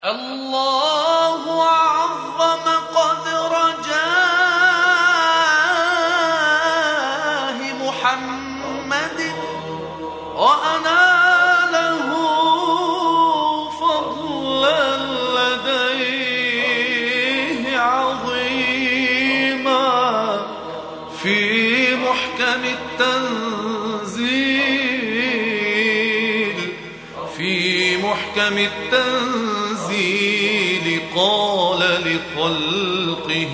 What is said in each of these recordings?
الله عظم قدر جاه محمد وأناله فضلا لديه عظيما في محكم التنزيل قال لخلقه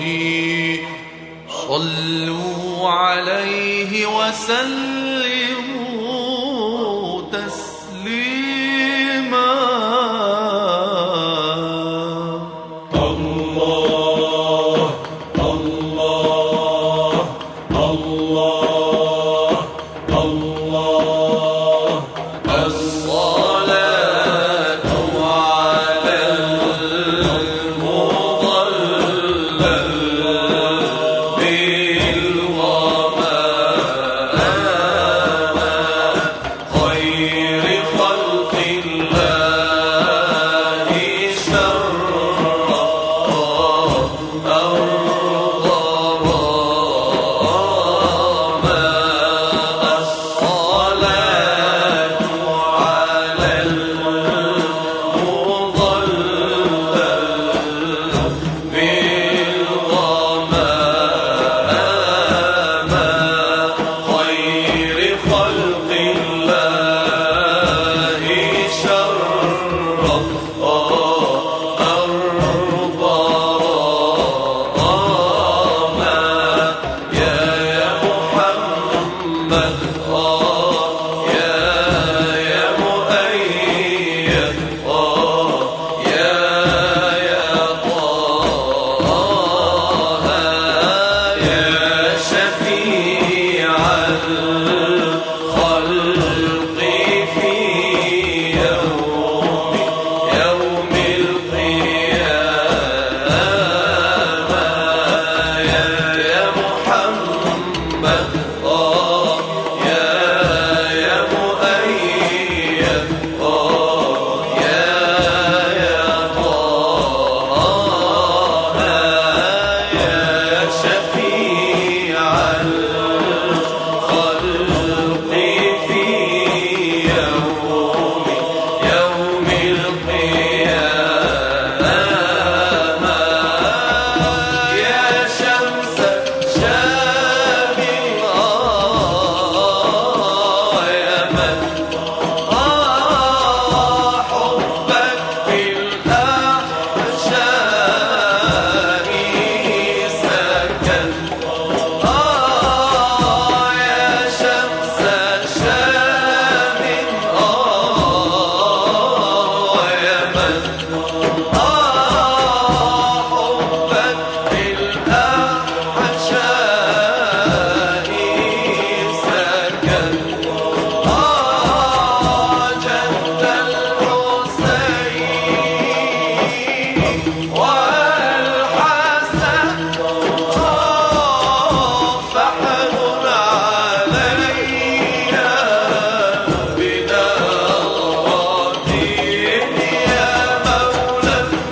صلوا عليه وسلموا تسليما. الله الله الله الله الصلاة على المضلل بالغمام خير خلق الله شرف أرض الصلاة على المضلل بالغمام خير خلق الله شرف أرض رامى يا محمد يا مؤيد يا طه يا شفيع الخلق في يوم القيامة يا محمد يا مؤيد يا طه يا شفيع الخلق في يوم القيامة يا شمس شام يا من حبك في الأحشاء سكن يا شمس شام يا من حبك في الأحشاء سكن جد الحسين والحسن فحل علينا بنظرة يا مولى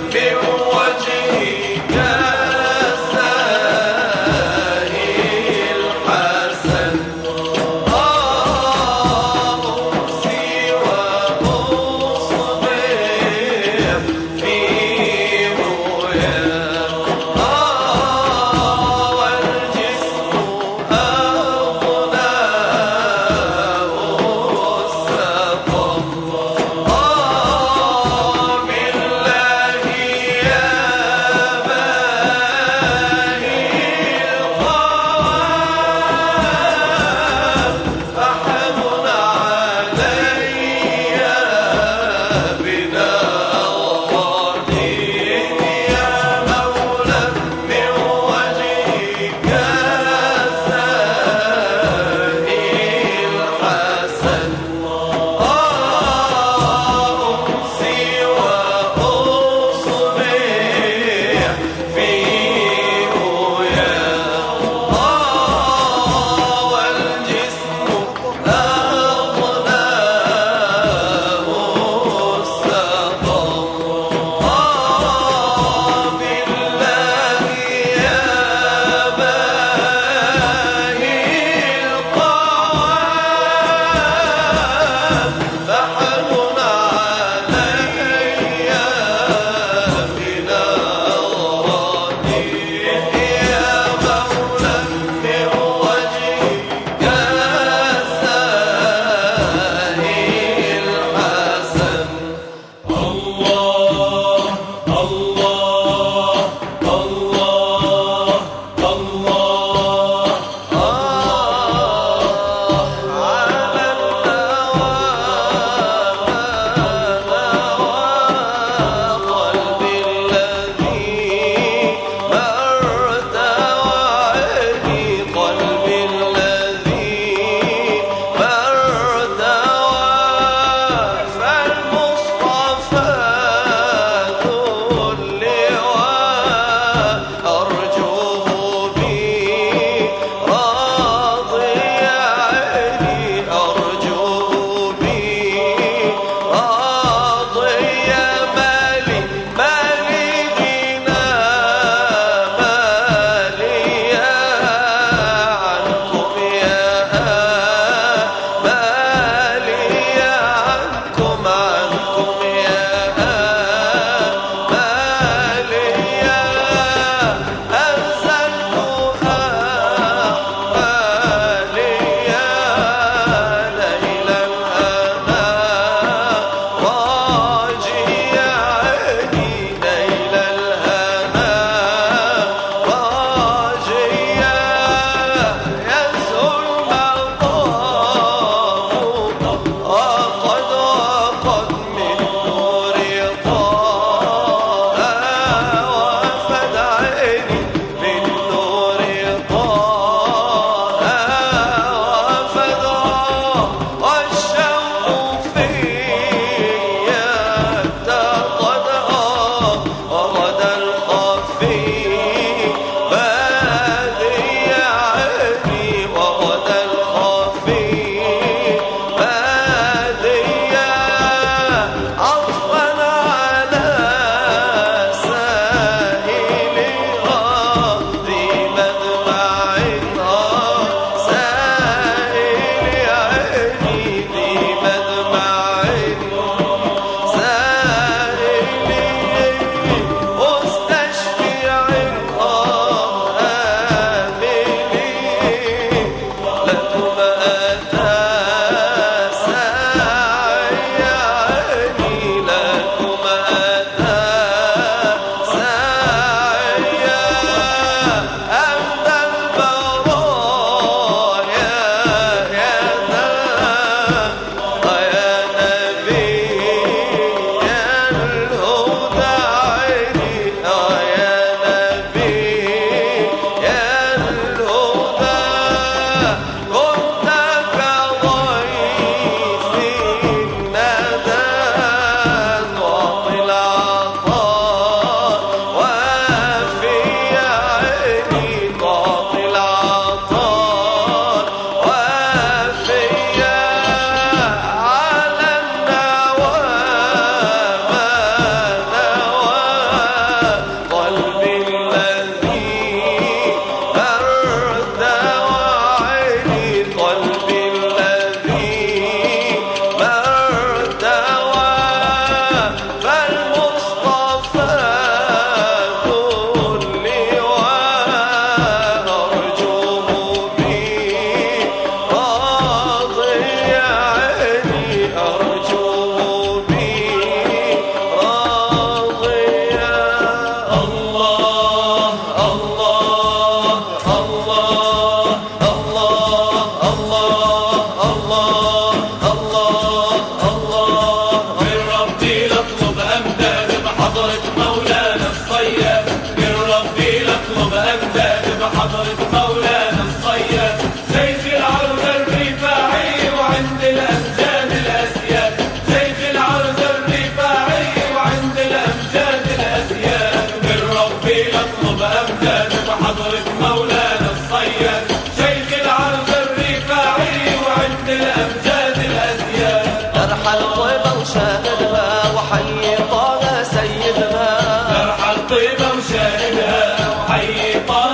بحضرة مولانا الصياد، من ربي نطلب أمجاد بحضرة مولانا الصياد، شيخ العرض الرفاعي وعند الأمجاد الأسياد، شيخ العرض الرفاعي وعند الأمجاد الأسياد، من ربي نطلب أمجاد بحضرة مولانا الصياد، شيخ العرض الرفاعي وعند الأمجاد الأسياد. نرحل طيبة وشاهدها وحي طه سيدها، نرحل طيبة وشاهدها وحي طه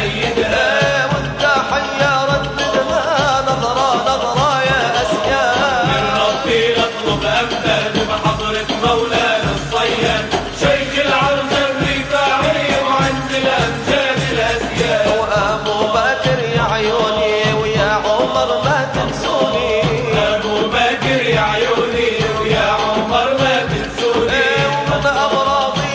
سيدها، والتحية رددها نظرة نظرة يا أسياد، من ربي نطلب أمجاد بحضرة مولانا الصياد، شيخ العرض الرفاعي وعند الأمجاد الأسياد. وأبو بكر يا عيوني ويا عمر ما تنسوني، أبو بكر يا عيوني ويا عمر ما تنسوني، ومن أمراضي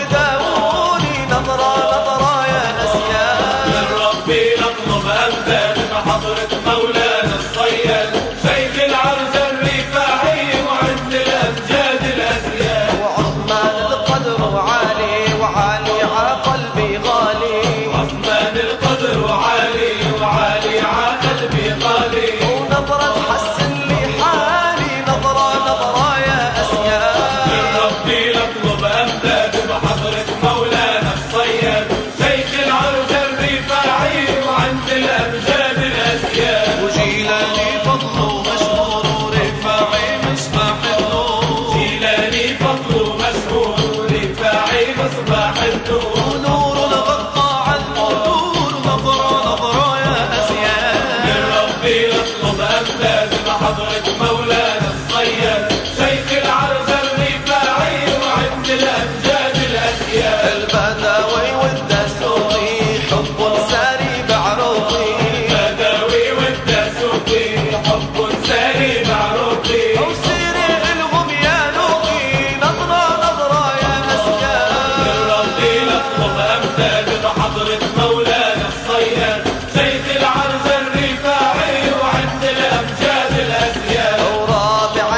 داوني نظرة نظرة يا أسياد، من ربي نطلب أمجاد بحضرة مولانا الصياد، شيخ العرض الرفاعي وعند الأمجاد الأسياد. وعثمان القدر عالي وعالي على قلبي غالي، عثمان القدر عالي وعالي ع قلبي غالي، ونظرة تحسن لي حالي نظرة نظرة يا أسياد، من ربي نطلب أمجاد بحضرة مولانا الصياد، شيخ العرض الرفاعي وعند الأمجاد الأسياد. وجيلاني فضله مشهور ورفاعي مصباح النور، جيلاني فضله مشهور رفاعي مصباح النور، ونور غطى على النور نظرة نظرة يا أسياد، من ربي نطلب أمجاد بحضرة مولانا الصياد، شيخ العرض الرفاعي وعند الأمجاد الأسياد. البدوي والدسوقي حب ساري بعروقي، بدوي والدسوقي حب ساري معروقي، وسيري الهم يا نوقي نظرة نظرة يا من أسياد، ربي نطلب أمجاد بحضرة مولانا الصياد، شيخ العرض الرفاعي وعند الأمجاد الأسياد. ورابع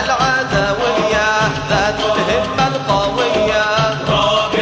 العدوية ذات الهمة القوية، رابع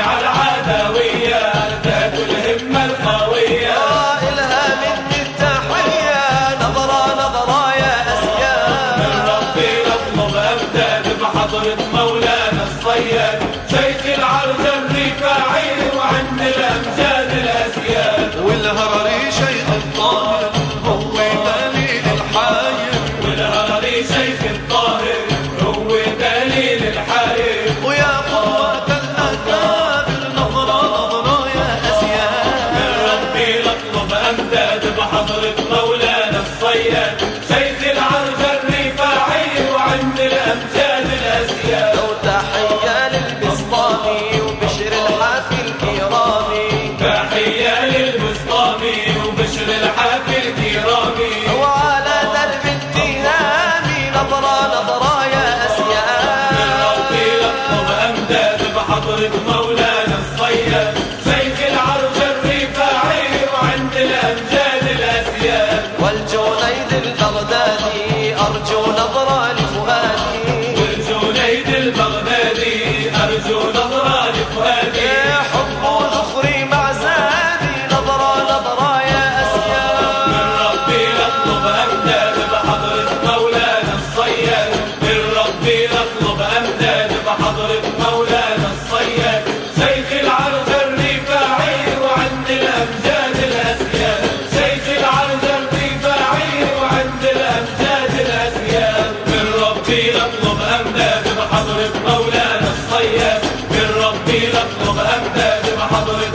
العدوية ذات الهمة القوية، إلها مني التحية نظرة نظرة يا من أسياد، ربي نطلب أمجاد بحضرة مولانا الصياد، شيخ العرض الرفاعي وعند الأمجاد الأسياد. والهرري شيخ الطاهر هو دليل الحاير، والهرري شيخ الطاهر هو دليل الحاير، ويا قوة الأكابر نظرة نظرة يا من أسياد، ربي نطلب أمجاد بحضرة مولانا الصياد، شيخ العرض الرفاعي وعند الأمجاد الأسياد. لو تحية للبسطامي وبشر الحافي الكرامي، تحية للبسطامي وبشر الحافي الكرامي، وعلى درب التهامي نظرة نظرة يا من أسياد، ربي نطلب أمجاد بحضرة مولانا الصياد، شيخ العرض الرفاعي وعند الأمجاد الأسياد. والجنيد البغدادي أرجو نظرة لفؤادي، والجنيد البغدادي أرجو نظرة لفؤادي، حب ذخري مع زادي نظرة نظرة يا أسياد، من ربي نطلب أمجاد بحضرة مولانا الصياد، من ربي نطلب أمجاد بحضرة مولانا الصياد، شيخ العرض الرفاعي وعند الأمجاد الأسياد، شيخ العرض الرفاعي وعند الأمجاد الأسياد، من ربي نطلب أمجاد بحضرة مولانا الصياد، من ربي نطلب أمجاد بحضرة